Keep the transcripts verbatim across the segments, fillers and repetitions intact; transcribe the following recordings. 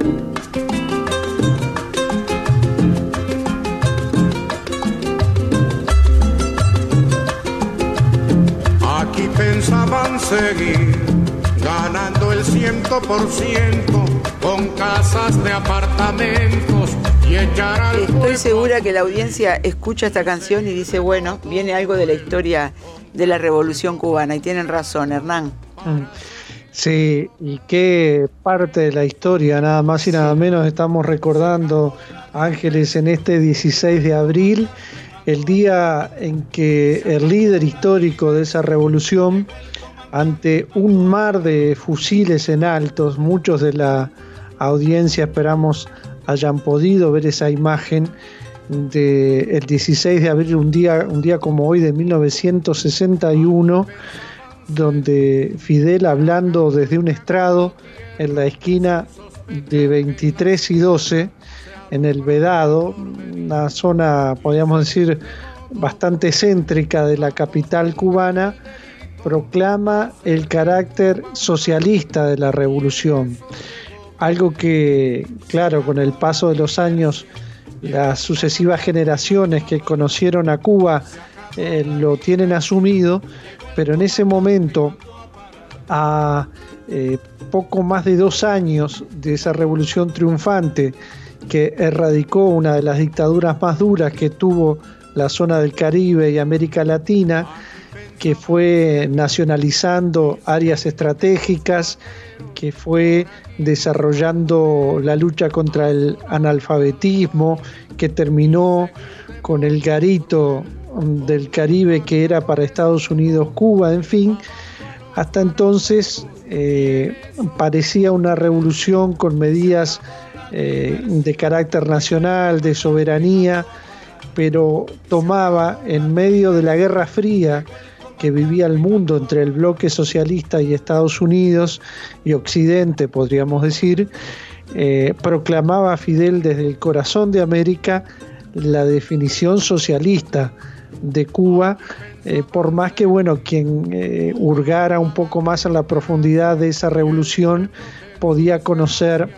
Aquí pensaban seguir ganando el ciento por ciento con casas de apartamentos y echar al Estoy pueblo. segura que la audiencia escucha esta canción y dice, bueno, viene algo de la historia de la Revolución Cubana, y tienen razón, Hernán. Sí, y qué parte de la historia, nada más y nada menos, estamos recordando, Ángeles, en este dieciséis de abril, el día en que el líder histórico de esa revolución, ante un mar de fusiles en altos, muchos de la audiencia esperamos hayan podido ver esa imagen del dieciséis de abril, un día, un día como hoy de mil novecientos sesenta y uno, donde Fidel, hablando desde un estrado en la esquina de veintitrés y doce, en el Vedado, una zona, podríamos decir, bastante céntrica de la capital cubana, proclama el carácter socialista de la revolución. Algo que, claro, con el paso de los años, las sucesivas generaciones que conocieron a Cuba eh, lo tienen asumido, pero en ese momento, a eh, poco más de dos años de esa revolución triunfante que erradicó una de las dictaduras más duras que tuvo la zona del Caribe y América Latina, que fue nacionalizando áreas estratégicas, que fue desarrollando la lucha contra el analfabetismo, que terminó con el garito del Caribe que era para Estados Unidos Cuba, en fin. Hasta entonces eh, parecía una revolución con medidas eh, de carácter nacional, de soberanía, pero tomaba, en medio de la Guerra Fría que vivía el mundo entre el bloque socialista y Estados Unidos y Occidente, podríamos decir, eh, proclamaba Fidel desde el corazón de América la definición socialista de Cuba, eh, por más que, bueno, quien eh, hurgara un poco más en la profundidad de esa revolución podía conocer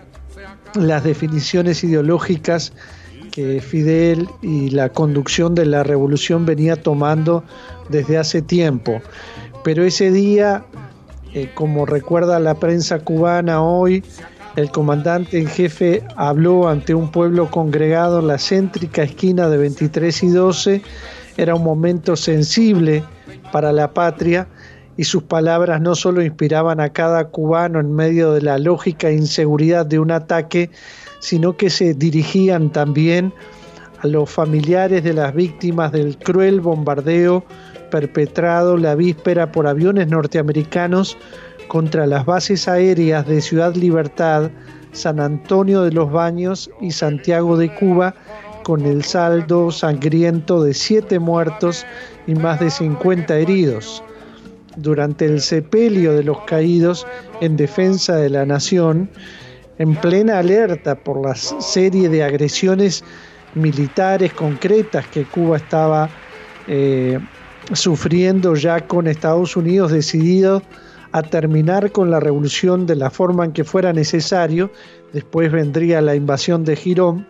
las definiciones ideológicas que Fidel y la conducción de la revolución venía tomando desde hace tiempo. Pero ese día, eh, como recuerda la prensa cubana hoy, el comandante en jefe habló ante un pueblo congregado en la céntrica esquina de veintitrés y doce. Era un momento sensible para la patria y sus palabras no solo inspiraban a cada cubano en medio de la lógica inseguridad de un ataque, sino que se dirigían también a los familiares de las víctimas del cruel bombardeo perpetrado la víspera por aviones norteamericanos contra las bases aéreas de Ciudad Libertad, San Antonio de los Baños y Santiago de Cuba, con el saldo sangriento de siete muertos y más de cincuenta heridos. Durante el sepelio de los caídos en defensa de la nación, en plena alerta por la serie de agresiones militares concretas que Cuba estaba eh, sufriendo ya con Estados Unidos decidido a terminar con la revolución de la forma en que fuera necesario. Después vendría la invasión de Girón,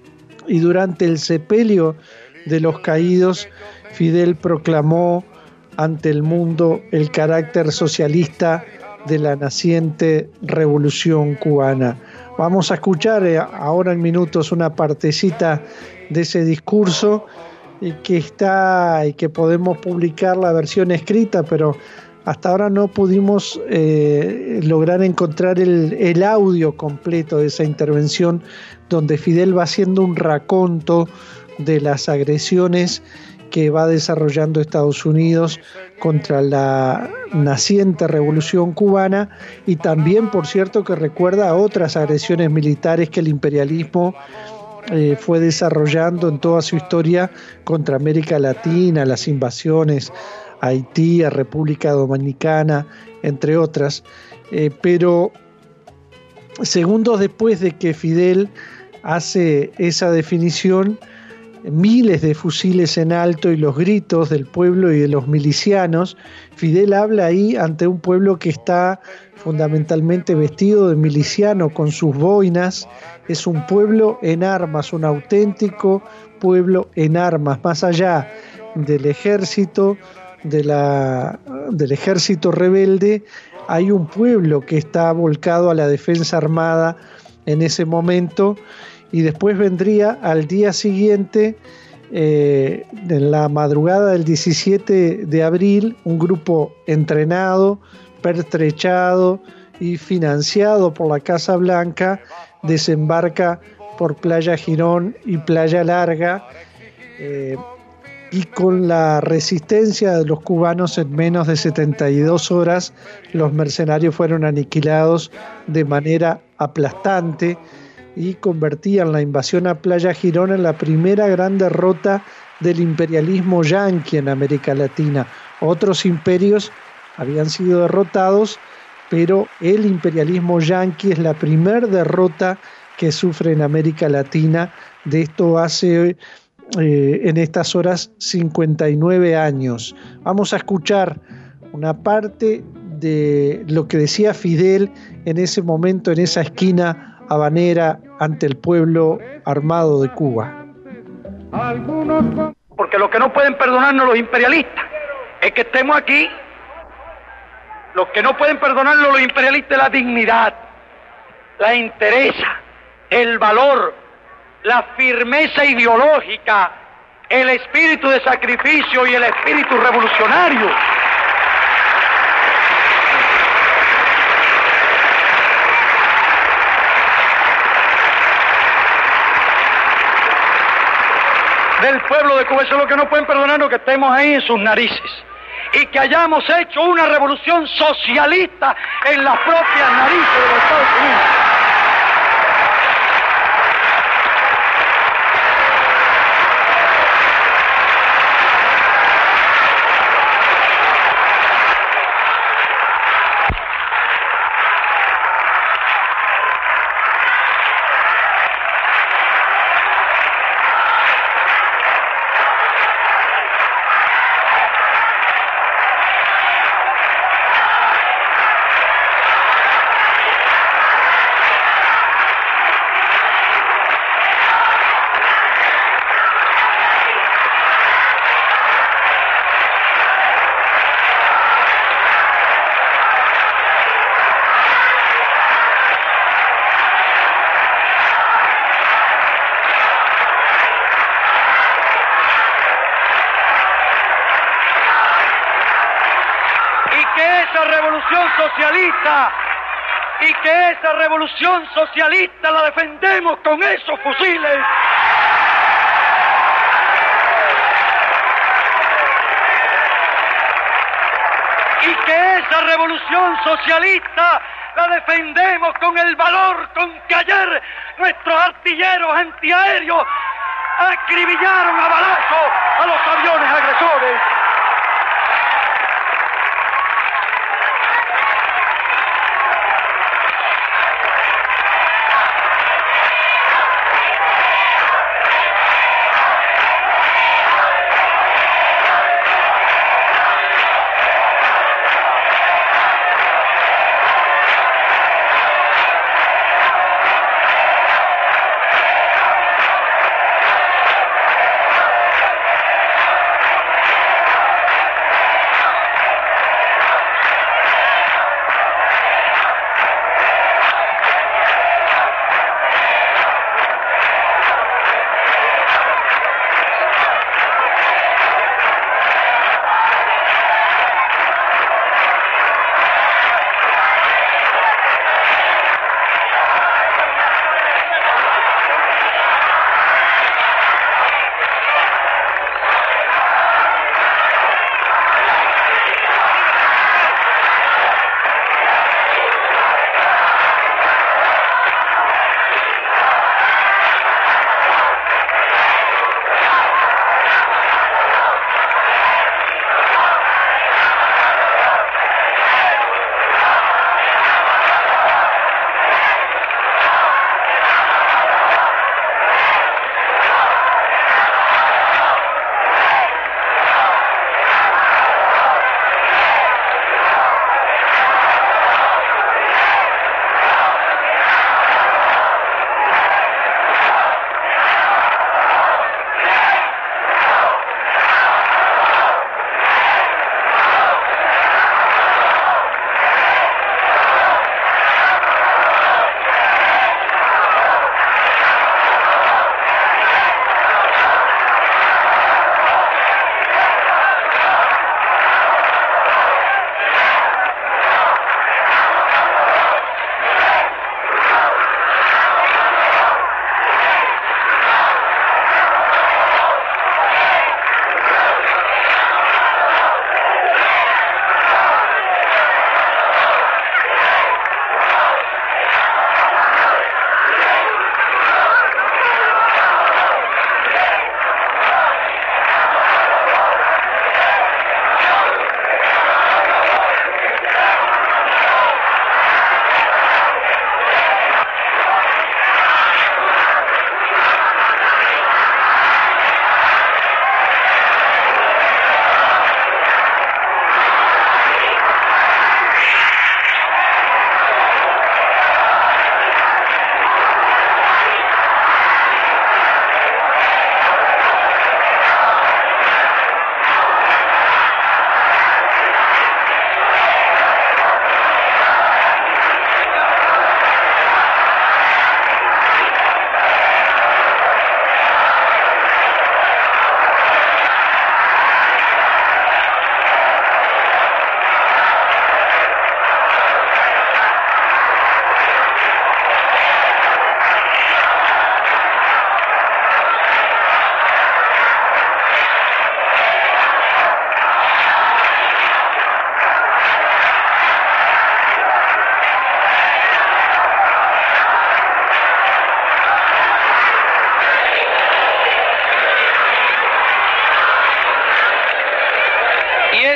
y durante el sepelio de los caídos, Fidel proclamó ante el mundo el carácter socialista de la naciente revolución cubana. Vamos a escuchar ahora en minutos una partecita de ese discurso y que está y que podemos publicar la versión escrita, pero hasta ahora no pudimos eh, lograr encontrar el, el audio completo de esa intervención, donde Fidel va haciendo un raconto de las agresiones que va desarrollando Estados Unidos contra la naciente revolución cubana, y también, por cierto, que recuerda otras agresiones militares que el imperialismo eh, fue desarrollando en toda su historia contra América Latina, las invasiones a Haití, a República Dominicana, entre otras. Eh, pero segundos después de que Fidel hace esa definición, miles de fusiles en alto y los gritos del pueblo y de los milicianos. Fidel habla ahí ante un pueblo que está fundamentalmente vestido de miliciano con sus boinas. Es un pueblo en armas, un auténtico pueblo en armas, más allá del ejército, de la, del ejército rebelde. Hay un pueblo que está volcado a la defensa armada en ese momento, y después vendría al día siguiente, eh, en la madrugada del diecisiete de abril, un grupo entrenado, pertrechado y financiado por la Casa Blanca, desembarca por Playa Girón y Playa Larga, eh, y con la resistencia de los cubanos, en menos de setenta y dos horas, los mercenarios fueron aniquilados de manera aplastante y convertían la invasión a Playa Girón en la primera gran derrota del imperialismo yanqui en América Latina. Otros imperios habían sido derrotados, pero el imperialismo yanqui es la primera derrota que sufre en América Latina. De esto hace eh, en estas horas cincuenta y nueve años. Vamos a escuchar una parte de lo que decía Fidel en ese momento, en esa esquina habanera, ante el pueblo armado de Cuba. Porque lo que no pueden perdonarnos los imperialistas es que estemos aquí. Lo que no pueden perdonarnos los imperialistas es la dignidad, la entereza, el valor, la firmeza ideológica, el espíritu de sacrificio y el espíritu revolucionario. Del pueblo de Cuba. Eso es lo que no pueden perdonarnos, que estemos ahí en sus narices y que hayamos hecho una revolución socialista en las propias narices de los Estados Unidos. Socialista, y que esa revolución socialista la defendemos con esos fusiles. Y que esa revolución socialista la defendemos con el valor con que ayer nuestros artilleros antiaéreos acribillaron a balazos a los aviones agresores.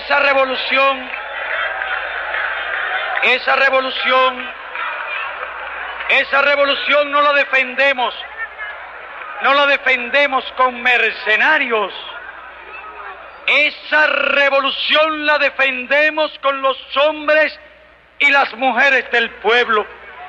esa revolución, esa revolución, esa revolución no la defendemos, no la defendemos con mercenarios. Esa revolución la defendemos con los hombres y las mujeres del pueblo.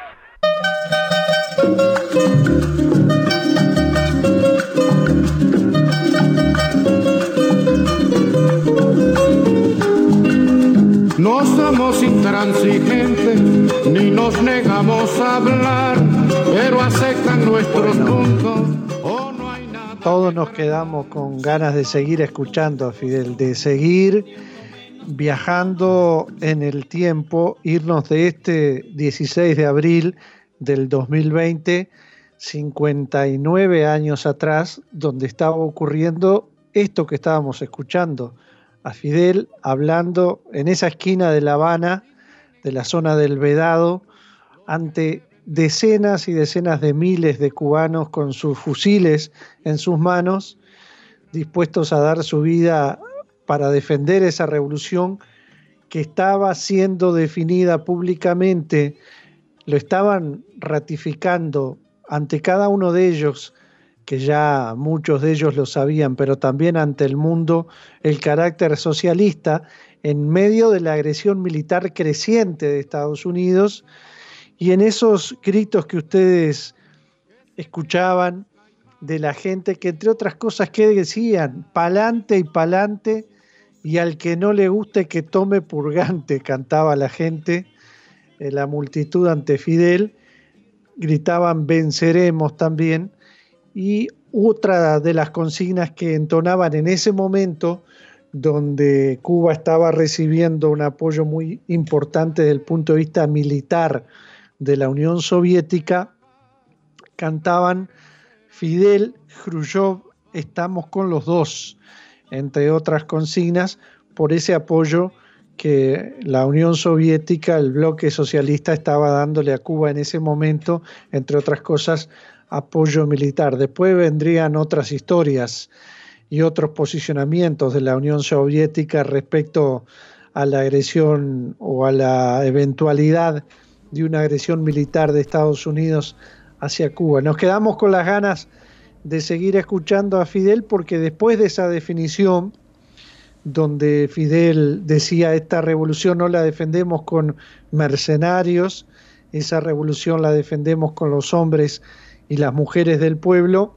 No somos intransigentes ni nos negamos a hablar, pero aceptan nuestros puntos. Oh, no hay nada. Todos nos quedamos con ganas de seguir escuchando a Fidel, de seguir viajando en el tiempo, irnos de este dieciséis de abril del dos mil veinte, cincuenta y nueve años atrás, donde estaba ocurriendo esto que estábamos escuchando, a Fidel hablando en esa esquina de La Habana, de la zona del Vedado, ante decenas y decenas de miles de cubanos con sus fusiles en sus manos, dispuestos a dar su vida para defender esa revolución que estaba siendo definida públicamente, lo estaban ratificando ante cada uno de ellos, que ya muchos de ellos lo sabían, pero también ante el mundo, el carácter socialista en medio de la agresión militar creciente de Estados Unidos. Y en esos gritos que ustedes escuchaban de la gente, que entre otras cosas, ¿qué decían? Pa'lante y pa'lante, y al que no le guste que tome purgante, cantaba la gente, eh, la multitud ante Fidel, gritaban venceremos también, y otra de las consignas que entonaban en ese momento, donde Cuba estaba recibiendo un apoyo muy importante desde el punto de vista militar de la Unión Soviética, cantaban Fidel, Khrushchev, estamos con los dos, entre otras consignas, por ese apoyo que la Unión Soviética, el bloque socialista, estaba dándole a Cuba en ese momento, entre otras cosas, apoyo militar. Después vendrían otras historias y otros posicionamientos de la Unión Soviética respecto a la agresión o a la eventualidad de una agresión militar de Estados Unidos hacia Cuba. Nos quedamos con las ganas de seguir escuchando a Fidel, porque después de esa definición, donde Fidel decía esta revolución no la defendemos con mercenarios, esa revolución la defendemos con los hombres y las mujeres del pueblo,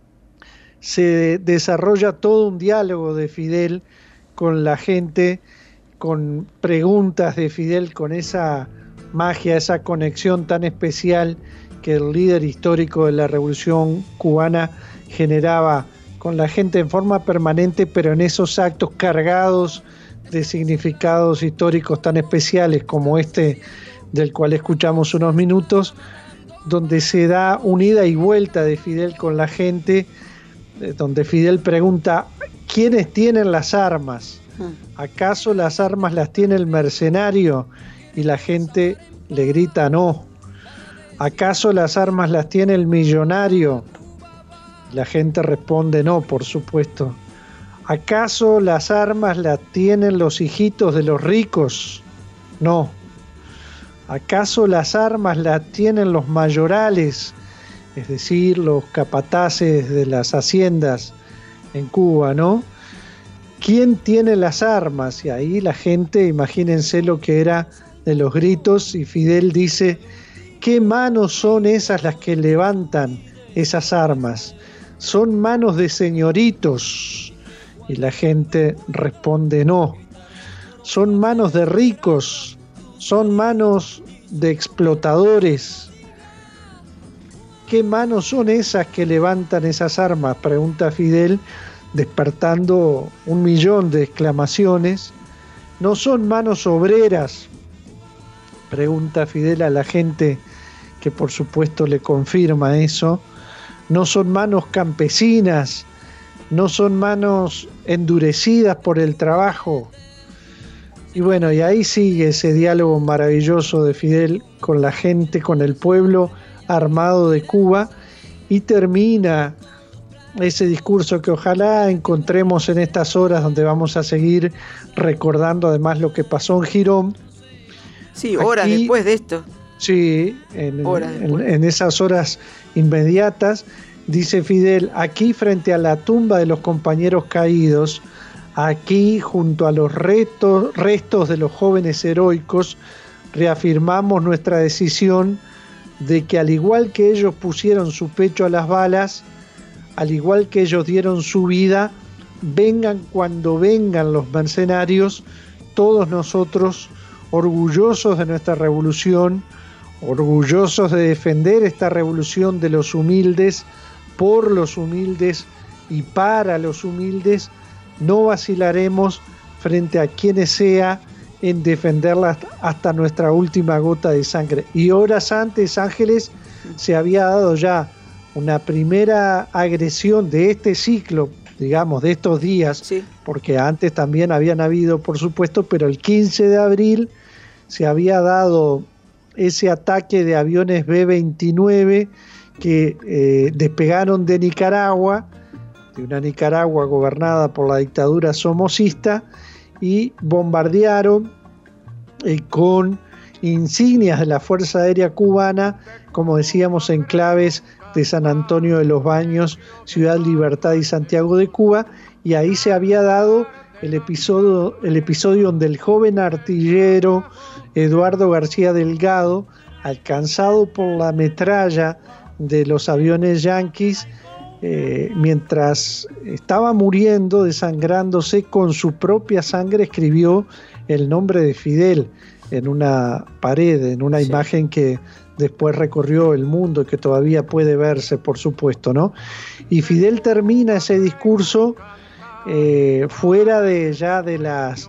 se desarrolla todo un diálogo de Fidel con la gente, con preguntas de Fidel, con esa magia, esa conexión tan especial que el líder histórico de la Revolución Cubana generaba con la gente en forma permanente, pero en esos actos cargados de significados históricos tan especiales como este del cual escuchamos unos minutos, donde se da una ida y vuelta de Fidel con la gente, donde Fidel pregunta, ¿quiénes tienen las armas? ¿Acaso las armas las tiene el mercenario? Y la gente le grita no. ¿Acaso las armas las tiene el millonario? La gente responde no, por supuesto. ¿Acaso las armas las tienen los hijitos de los ricos? No. ¿Acaso las armas las tienen los mayorales, es decir, los capataces de las haciendas en Cuba, no? ¿Quién tiene las armas? Y ahí la gente, imagínense lo que era de los gritos, y Fidel dice, ¿qué manos son esas las que levantan esas armas? Son manos de señoritos. Y la gente responde no. Son manos de ricos. Son manos de explotadores. ¿Qué manos son esas que levantan esas armas? Pregunta Fidel, despertando un millón de exclamaciones. ¿No son manos obreras? Pregunta Fidel a la gente, que por supuesto le confirma eso. No son manos campesinas, no son manos endurecidas por el trabajo. Y bueno, y ahí sigue ese diálogo maravilloso de Fidel con la gente, con el pueblo armado de Cuba, y termina ese discurso que ojalá encontremos en estas horas donde vamos a seguir recordando además lo que pasó en Girón. Sí, horas Aquí, después de esto. Sí, en, en, en esas horas inmediatas, dice Fidel, aquí frente a la tumba de los compañeros caídos, aquí junto a los restos, restos de los jóvenes heroicos, reafirmamos nuestra decisión de que al igual que ellos pusieron su pecho a las balas, al igual que ellos dieron su vida, vengan cuando vengan los mercenarios, todos nosotros, orgullosos de nuestra revolución, orgullosos de defender esta revolución de los humildes, por los humildes y para los humildes, no vacilaremos frente a quienes sea en defenderla hasta nuestra última gota de sangre. Y horas antes, Ángeles, se había dado ya una primera agresión de este ciclo, digamos, de estos días, sí. Porque antes también habían habido, por supuesto, pero el quince de abril se había dado ese ataque de aviones B veintinueve que eh, despegaron de Nicaragua, de una Nicaragua gobernada por la dictadura somocista, y bombardearon eh, con insignias de la Fuerza Aérea Cubana, como decíamos, enclaves de San Antonio de los Baños, Ciudad Libertad y Santiago de Cuba, y ahí se había dado el episodio, el episodio donde el joven artillero Eduardo García Delgado, alcanzado por la metralla de los aviones yanquis, eh, mientras estaba muriendo, desangrándose, con su propia sangre escribió el nombre de Fidel en una pared, en una sí. imagen que después recorrió el mundo y que todavía puede verse, por supuesto, ¿no? Y Fidel termina ese discurso eh, fuera de ya de las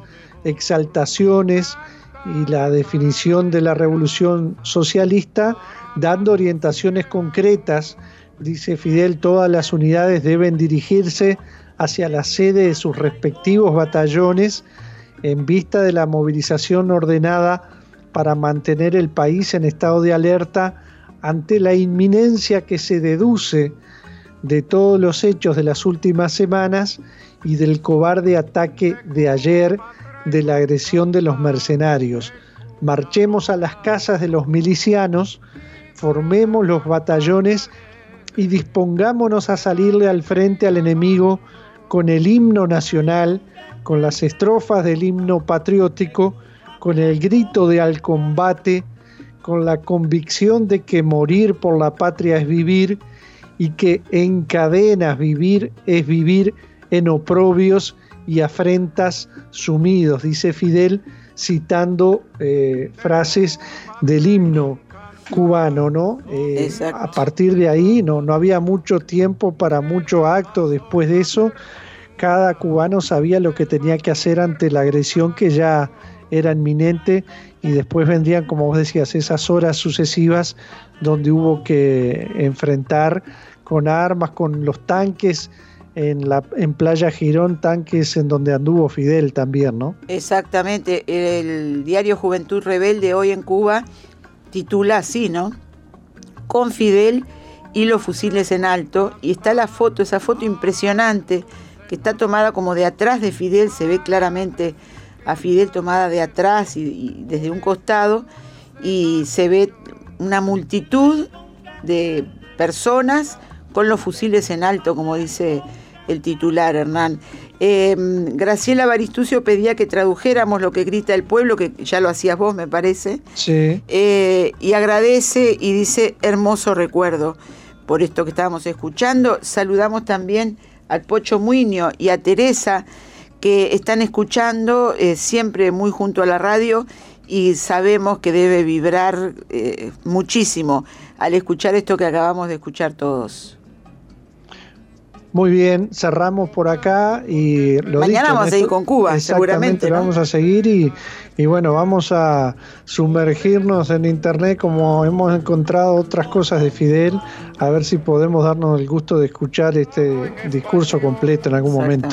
exaltaciones y la definición de la revolución socialista, dando orientaciones concretas. Dice Fidel, todas las unidades deben dirigirse hacia la sede de sus respectivos batallones en vista de la movilización ordenada para mantener el país en estado de alerta ante la inminencia que se deduce de todos los hechos de las últimas semanas y del cobarde ataque de ayer de la agresión de los mercenarios. Marchemos a las casas de los milicianos, formemos los batallones y dispongámonos a salirle al frente al enemigo con el himno nacional, con las estrofas del himno patriótico, con el grito de al combate, con la convicción de que morir por la patria es vivir y que en cadenas vivir es vivir en oprobios y afrentas sumidos, dice Fidel, citando eh, frases del himno cubano, ¿no? Eh, a partir de ahí no, no había mucho tiempo para mucho acto. Después de eso, cada cubano sabía lo que tenía que hacer ante la agresión que ya era inminente, y después vendrían, como vos decías, esas horas sucesivas donde hubo que enfrentar con armas, con los tanques en la en Playa Girón, tanques en donde anduvo Fidel también, ¿no? Exactamente. El diario Juventud Rebelde hoy en Cuba titula así, ¿no? Con Fidel y los fusiles en alto, y está la foto, esa foto impresionante que está tomada como de atrás de Fidel, se ve claramente a Fidel tomada de atrás y, y desde un costado, y se ve una multitud de personas con los fusiles en alto, como dice el titular, Hernán. Eh, Graciela Baristucio pedía que tradujéramos lo que grita el pueblo, que ya lo hacías vos, me parece. Sí. Eh, y agradece y dice, hermoso recuerdo por esto que estábamos escuchando. Saludamos también al Pocho Muño y a Teresa, que están escuchando eh, siempre muy junto a la radio, y sabemos que debe vibrar eh, muchísimo al escuchar esto que acabamos de escuchar todos. Muy bien, cerramos por acá y lo mañana dicho, vamos a seguir con Cuba, seguramente, ¿no? Vamos a seguir y, y bueno, vamos a sumergirnos en internet como hemos encontrado otras cosas de Fidel, a ver si podemos darnos el gusto de escuchar este discurso completo en algún momento.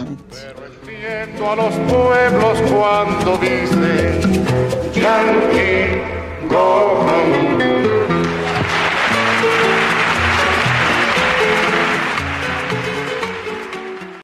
A los pueblos cuando dicen Yankee, go home.